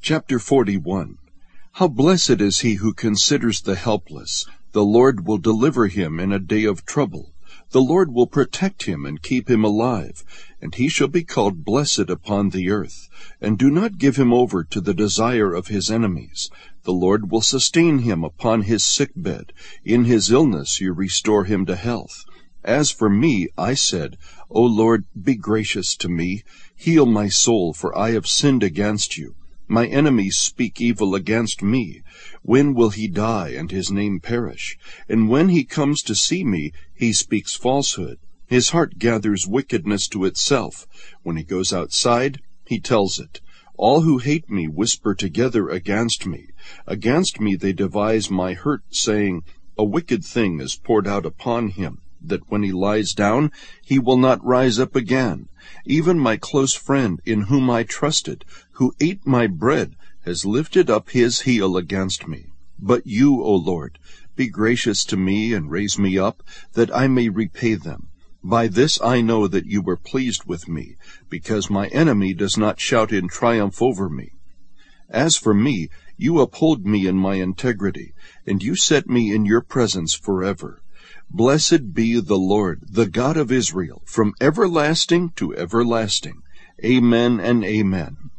Chapter 41. How blessed is he who considers the helpless! The Lord will deliver him in a day of trouble. The Lord will protect him and keep him alive, and he shall be called blessed upon the earth. And do not give him over to the desire of his enemies. The Lord will sustain him upon his sick bed. In his illness you restore him to health. As for me, I said, O Lord, be gracious to me. Heal my soul, for I have sinned against you. My enemies speak evil against me. When will he die and his name perish? And when he comes to see me, he speaks falsehood. His heart gathers wickedness to itself. When he goes outside, he tells it. All who hate me whisper together against me. Against me they devise my hurt, saying, A wicked thing is poured out upon him, that when he lies down, he will not rise up again. Even my close friend, in whom I trusted, who ate my bread, has lifted up his heel against me. But you, O Lord, be gracious to me and raise me up, that I may repay them. By this I know that you were pleased with me, because my enemy does not shout in triumph over me. As for me, you uphold me in my integrity, and you set me in your presence forever. Blessed be the Lord, the God of Israel, from everlasting to everlasting. Amen and amen.